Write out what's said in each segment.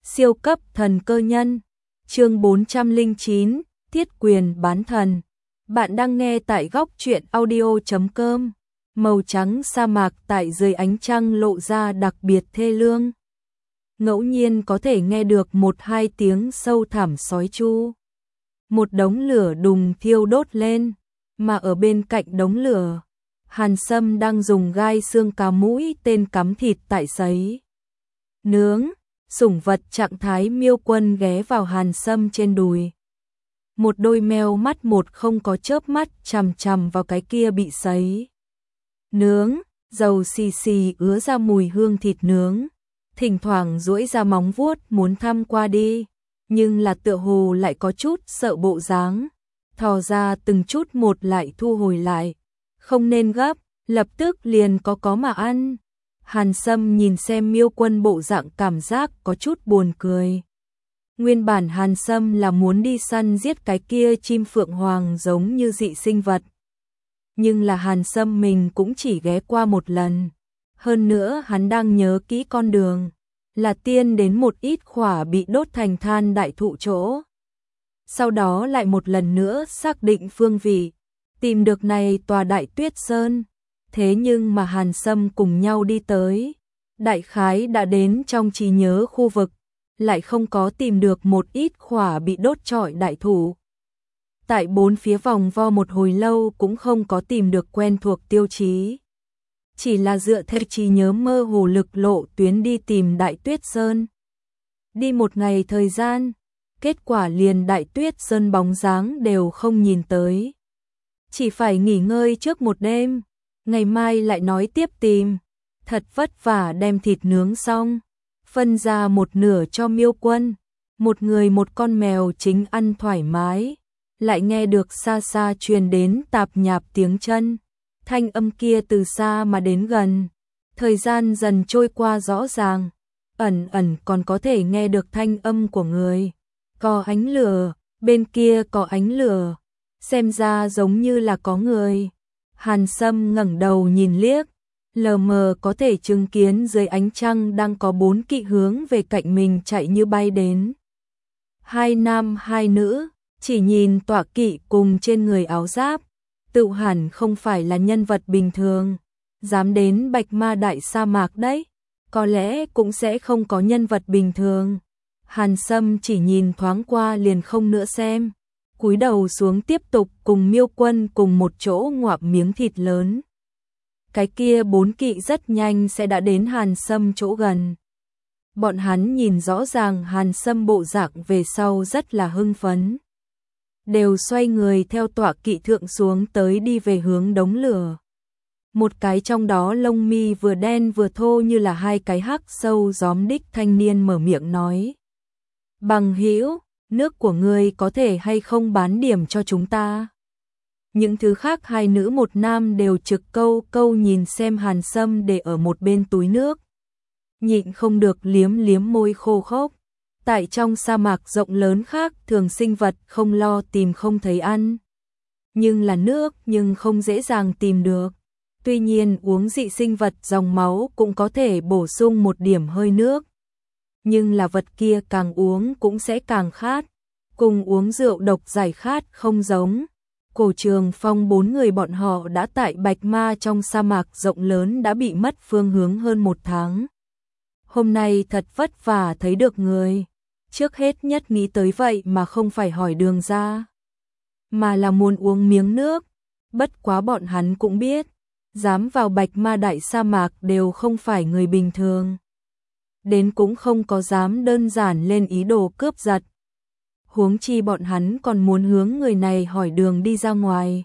Siêu cấp thần cơ nhân. Chương 409, Thiết quyền bán thần. Bạn đang nghe tại góc truyện audio.com. Màu trắng sa mạc tại dưới ánh trăng lộ ra đặc biệt thê lương. Ngẫu nhiên có thể nghe được 1-2 tiếng sâu thẳm sói tru. Một đống lửa đùng thiêu đốt lên, mà ở bên cạnh đống lửa, Hàn Sâm đang dùng gai xương cá mũi tên cắm thịt tại sấy nướng. Sủng vật trạng thái Miêu Quân ghé vào Hàn Sâm trên đùi. Một đôi meo mắt một không có chớp mắt chằm chằm vào cái kia bị sấy nướng, dầu xì xì ứa ra mùi hương thịt nướng. Thỉnh thoảng duỗi ra móng vuốt muốn thăm qua đi, nhưng là tựa hồ lại có chút sợ bộ dáng, thò ra từng chút một lại thu hồi lại. Không nên gấp, lập tức liền có mà ăn. Hàn Sâm nhìn xem Miêu Quân bộ dạng cảm giác có chút buồn cười. Nguyên bản Hàn Sâm là muốn đi săn giết cái kia chim phượng hoàng giống như dị sinh vật. Nhưng là Hàn Sâm mình cũng chỉ ghé qua một lần. Hơn nữa hắn đang nhớ kỹ con đường, là tiên đến một ít khỏa bị đốt thành than đại thụ chỗ. Sau đó lại một lần nữa xác định phương vị, tìm được này tòa Đại Tuyết Sơn. Thế nhưng mà Hàn Sâm cùng nhau đi tới, đại khái đã đến trong trí nhớ khu vực, lại không có tìm được một ít khỏa bị đốt trọi đại thụ. Tại bốn phía vòng vo một hồi lâu cũng không có tìm được quen thuộc tiêu chí. Chỉ là dựa theo trí nhớ mơ hồ lực lộ tuyến đi tìm Đại Tuyết Sơn. Đi một ngày thời gian, kết quả liền Đại Tuyết Sơn bóng dáng đều không nhìn tới. Chỉ phải nghỉ ngơi trước một đêm, ngày mai lại nói tiếp tìm. Thật vất vả đem thịt nướng xong, phân ra một nửa cho Miêu Quân, một người một con mèo chính ăn thoải mái. Lại nghe được xa xa truyền đến tạp nhạp tiếng chân. Thanh âm kia từ xa mà đến gần. Thời gian dần trôi qua rõ ràng, ẩn ẩn còn có thể nghe được thanh âm của người. Có ánh lửa, bên kia có ánh lửa, xem ra giống như là có người. Hàn Sâm ngẩng đầu nhìn liếc, lờ mờ có thể chứng kiến dưới ánh trăng đang có 4 kỵ hướng về cạnh mình chạy như bay đến. 2 nam 2 nữ, chỉ nhìn tọa kỵ cùng trên người áo giáp, tự hẳn không phải là nhân vật bình thường, dám đến Bạch Ma Đại sa mạc đấy, có lẽ cũng sẽ không có nhân vật bình thường. Hàn Sâm chỉ nhìn thoáng qua liền không nữa xem, cúi đầu xuống tiếp tục cùng Miêu Quân cùng một chỗ ngoạm miếng thịt lớn. Cái kia 4 kỵ rất nhanh sẽ đã đến Hàn Sâm chỗ gần. Bọn hắn nhìn rõ ràng Hàn Sâm bộ dạng về sau rất là hưng phấn. Đều xoay người theo tọa kỵ thượng xuống tới đi về hướng đống lửa. Một cái trong đó lông mi vừa đen vừa thô như là 2 cái hắc sâu gióm đích thanh niên mở miệng nói. Bằng hữu, nước của ngươi có thể hay không bán điểm cho chúng ta? Những thứ khác 2 nữ 1 nam đều trực câu nhìn xem Hàn Sâm để ở một bên túi nước. Nhịn không được liếm liếm môi khô khốc. Tại trong sa mạc rộng lớn khác thường sinh vật không lo tìm không thấy ăn. Nhưng là nước nhưng không dễ dàng tìm được. Tuy nhiên uống dị sinh vật dòng máu cũng có thể bổ sung một điểm hơi nước. Nhưng là vật kia càng uống cũng sẽ càng khát. Cùng uống rượu độc giải khát không giống. Cổ Trường Phong 4 người bọn họ đã tại Bạch Ma trong sa mạc rộng lớn đã bị mất phương hướng hơn 1 tháng. Hôm nay thật vất vả thấy được người. Trước hết nhất nghĩ tới vậy mà không phải hỏi đường ra, mà là muốn uống miếng nước. Bất quá bọn hắn cũng biết, dám vào Bạch Ma Đại sa mạc đều không phải người bình thường. Đến cũng không có dám đơn giản lên ý đồ cướp giật. Huống chi bọn hắn còn muốn hướng người này hỏi đường đi ra ngoài.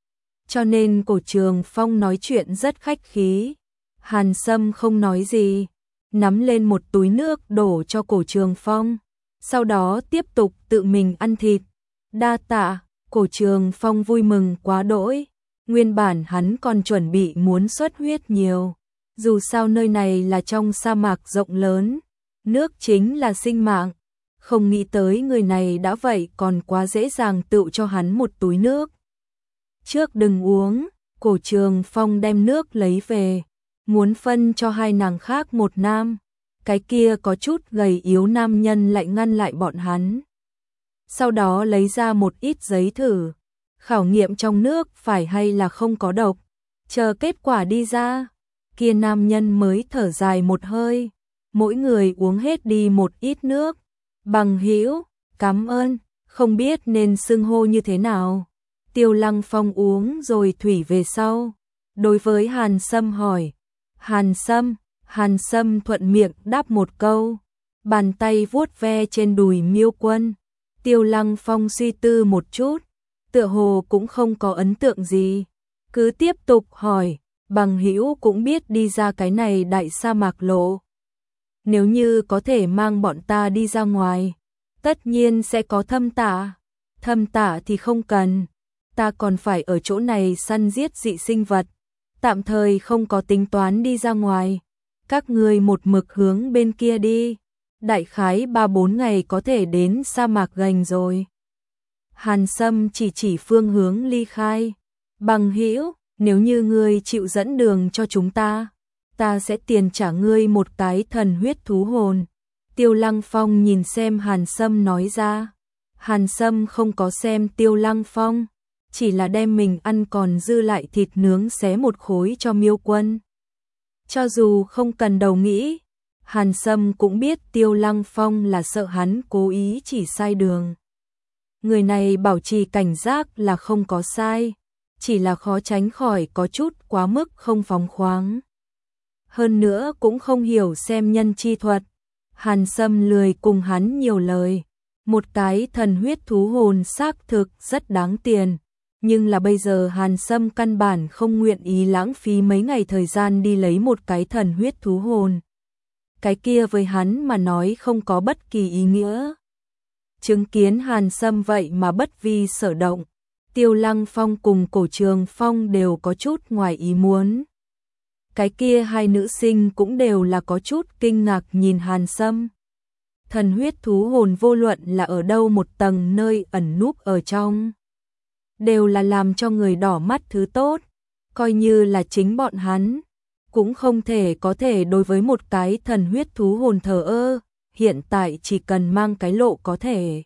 Cho nên Cổ Trường Phong nói chuyện rất khách khí. Hàn Sâm không nói gì, nắm lên một túi nước đổ cho Cổ Trường Phong. Sau đó tiếp tục tự mình ăn thịt. Đa tạ, Cổ Trường Phong vui mừng quá đỗi. Nguyên bản hắn còn chuẩn bị muốn xuất huyết nhiều. Dù sao nơi này là trong sa mạc rộng lớn, nước chính là sinh mạng. Không nghĩ tới người này đã vậy còn quá dễ dàng tự cho hắn một túi nước. Trước đừng uống, Cổ Trường Phong đem nước lấy về, muốn phân cho 2 nàng khác 1 nam. cái kia có chút gầy yếu nam nhân lại ngăn lại bọn hắn. Sau đó lấy ra một ít giấy thử, khảo nghiệm trong nước phải hay là không có độc, chờ kết quả đi ra, kia nam nhân mới thở dài một hơi, mỗi người uống hết đi một ít nước. Bằng hữu, cảm ơn, không biết nên xưng hô như thế nào. Tiêu Lăng Phong uống rồi thủy về sau, đối với Hàn Sâm hỏi. Hàn Sâm thuận miệng đáp một câu, bàn tay vuốt ve trên đùi Miêu Quân. Tiêu Lăng Phong suy tư một chút, tựa hồ cũng không có ấn tượng gì, cứ tiếp tục hỏi, bằng hữu cũng biết đi ra cái này đại sa mạc lộ. Nếu như có thể mang bọn ta đi ra ngoài, tất nhiên sẽ có thâm tả thì không cần, ta còn phải ở chỗ này săn giết dị sinh vật, tạm thời không có tính toán đi ra ngoài, các ngươi một mực hướng bên kia đi, đại khái 3-4 ngày có thể đến sa mạc gành rồi. Hàn Sâm chỉ phương hướng ly khai, bằng hữu, nếu như ngươi chịu dẫn đường cho chúng ta sẽ tiền trả ngươi một cái thần huyết thú hồn. Tiêu Lăng Phong nhìn xem Hàn Sâm nói ra. Hàn Sâm không có xem Tiêu Lăng Phong, chỉ là đem mình ăn còn dư lại thịt nướng xé một khối cho Miêu Quân. Cho dù không cần đầu nghĩ, Hàn Sâm cũng biết Tiêu Lăng Phong là sợ hắn cố ý chỉ sai đường. Người này bảo trì cảnh giác là không có sai, chỉ là khó tránh khỏi có chút quá mức không phóng khoáng. Hơn nữa cũng không hiểu xem nhân chi thuật. Hàn Sâm lười cùng hắn nhiều lời. Một cái thần huyết thú hồn xác thực rất đáng tiền, nhưng là bây giờ Hàn Sâm căn bản không nguyện ý lãng phí mấy ngày thời gian đi lấy một cái thần huyết thú hồn. Cái kia với hắn mà nói không có bất kỳ ý nghĩa. Chứng kiến Hàn Sâm vậy mà bất vi sở động, Tiêu Lăng Phong cùng Cổ Trường Phong đều có chút ngoài ý muốn. Cái kia hai nữ sinh cũng đều là có chút kinh ngạc nhìn Hàn Sâm. Thần huyết thú hồn vô luận là ở đâu một tầng nơi ẩn núp ở trong, đều là làm cho người đỏ mắt thứ tốt, coi như là chính bọn hắn cũng không thể có thể đối với một cái thần huyết thú hồn thờ ơ, hiện tại chỉ cần mang cái lộ có thể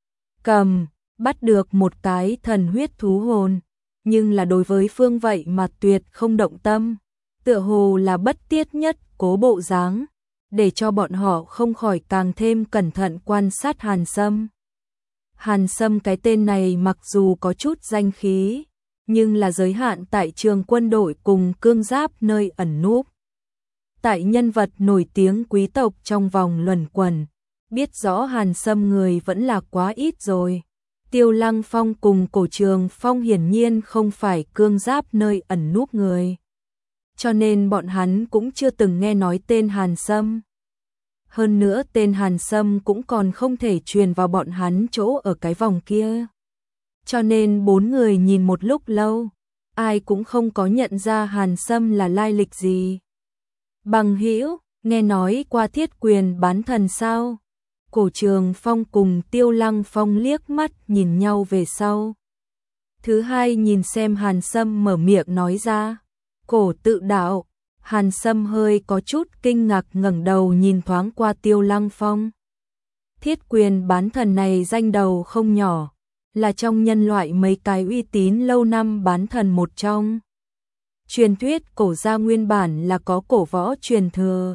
bắt được một cái thần huyết thú hồn, nhưng là đối với phương vậy mà tuyệt không động tâm, tựa hồ là bất tiết nhất cố bộ dáng, để cho bọn họ không khỏi càng thêm cẩn thận quan sát Hàn Sâm. Hàn Sâm cái tên này mặc dù có chút danh khí, nhưng là giới hạn tại trường quân đội cùng cương giáp nơi ẩn núp. Tại nhân vật nổi tiếng quý tộc trong vòng luẩn quẩn, biết rõ Hàn Sâm người vẫn là quá ít rồi. Tiêu Lăng Phong cùng Cổ Trường Phong hiển nhiên không phải cương giáp nơi ẩn núp người, cho nên bọn hắn cũng chưa từng nghe nói tên Hàn Sâm. Hơn nữa tên Hàn Sâm cũng còn không thể truyền vào bọn hắn chỗ ở cái vòng kia. Cho nên bốn người nhìn một lúc lâu, ai cũng không có nhận ra Hàn Sâm là lai lịch gì. Bằng hữu, nghe nói qua Thiết Quyền bán thần sao? Cổ Trường Phong cùng Tiêu Lăng Phong liếc mắt nhìn nhau về sau. Thứ hai nhìn xem Hàn Sâm mở miệng nói ra. Cổ tự đạo. Hàn Sâm hơi có chút kinh ngạc ngẩng đầu nhìn thoáng qua Tiêu Lăng Phong. Thiết Quyền bán thần này danh đầu không nhỏ, là trong nhân loại mấy cái uy tín lâu năm bán thần một trong. Truyền thuyết cổ gia nguyên bản là có cổ võ truyền thừa,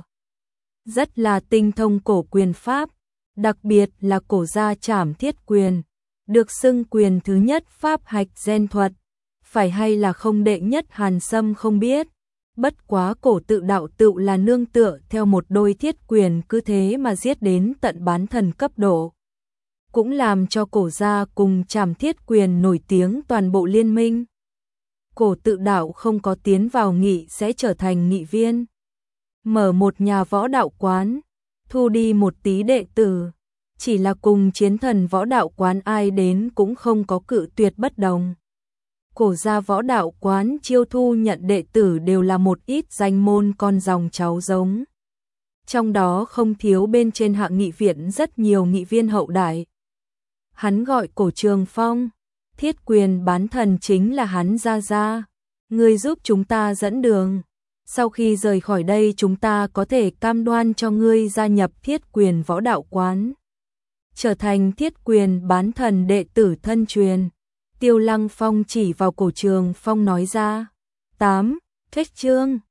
rất là tinh thông cổ quyền pháp, đặc biệt là cổ gia Trảm Thiết Quyền, được xưng quyền thứ nhất pháp hạch gen thuật, phải hay là không đệ nhất Hàn Sâm không biết. Bất quá cổ tự đạo tự là nương tựa theo một đôi thiết quyền cứ thế mà giết đến tận bán thần cấp độ. Cũng làm cho cổ gia cùng Trảm Thiết Quyền nổi tiếng toàn bộ liên minh. Cổ tự đạo không có tiến vào nghị sẽ trở thành nghị viên. Mở một nhà võ đạo quán, thu đi một tí đệ tử. Chỉ là cùng Chiến Thần võ đạo quán ai đến cũng không có cự tuyệt bất đồng. Cổ gia võ đạo quán chiêu thu nhận đệ tử đều là một ít danh môn con dòng cháu giống. Trong đó không thiếu bên trên hạng nghị viện rất nhiều nghị viên hậu đại. Hắn gọi Cổ Trường Phong, Thiết Quyền bán thần chính là hắn ra. Người giúp chúng ta dẫn đường. Sau khi rời khỏi đây chúng ta có thể cam đoan cho ngươi gia nhập Thiết Quyền Võ Đạo Quán, trở thành Thiết Quyền bán thần đệ tử thân truyền. Tiêu Lăng Phong chỉ vào cổ Trường Phong nói ra. 8. Kết chương